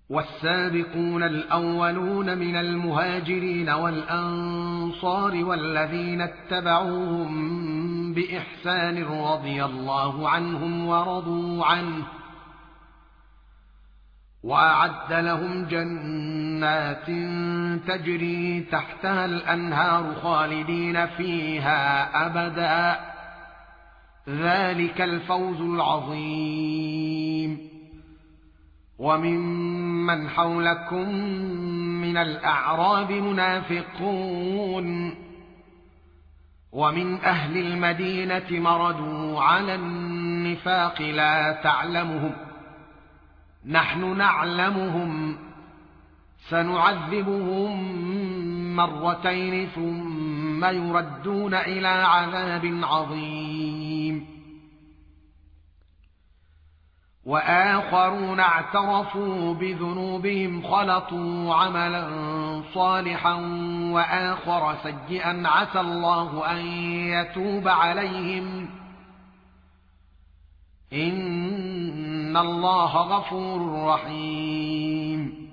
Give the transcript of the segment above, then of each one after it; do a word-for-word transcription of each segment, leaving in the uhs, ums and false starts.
والسابقون الأولون من المهاجرين والأنصار والذين اتبعوهم بإحسان رضي الله عنهم ورضوا عنه وأعد لهم جنات تجري تحتها الأنهار خالدين فيها أبدا ذلك الفوز العظيم. وممن حولكم من الأعراب منافقون ومن أهل المدينة مردوا على النفاق لا تعلمهم نحن نعلمهم سنعذبهم مرتين ثم يردون إلى عذاب عظيم. وآخرون اعترفوا بذنوبهم خلطوا عملا صالحا وآخر سيئا عسى الله أن يتوب عليهم إن الله غفور رحيم.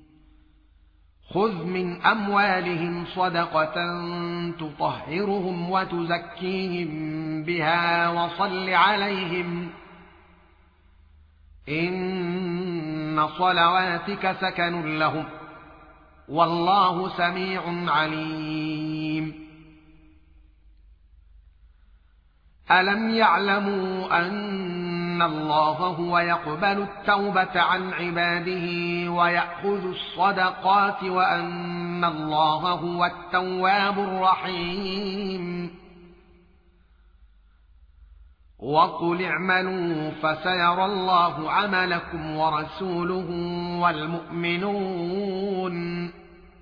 خذ من أموالهم صدقة تطهرهم وتزكيهم بها وصل عليهم إن صلواتك سكن لهم والله سميع عليم. ألم يعلموا أن الله هو يقبل التوبة عن عباده ويأخذ الصدقات وأن الله هو التواب الرحيم؟ وقل اعملوا فسيرى الله عملكم ورسوله والمؤمنون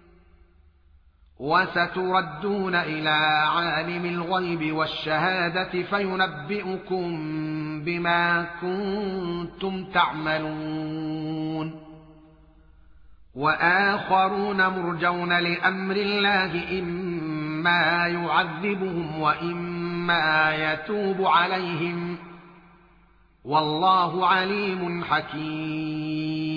وستردون إلى عالم الغيب والشهادة فينبئكم بما كنتم تعملون. وآخرون مرجون لأمر الله إما يعذبهم وإما يتوب عليهم والله عليم حكيم.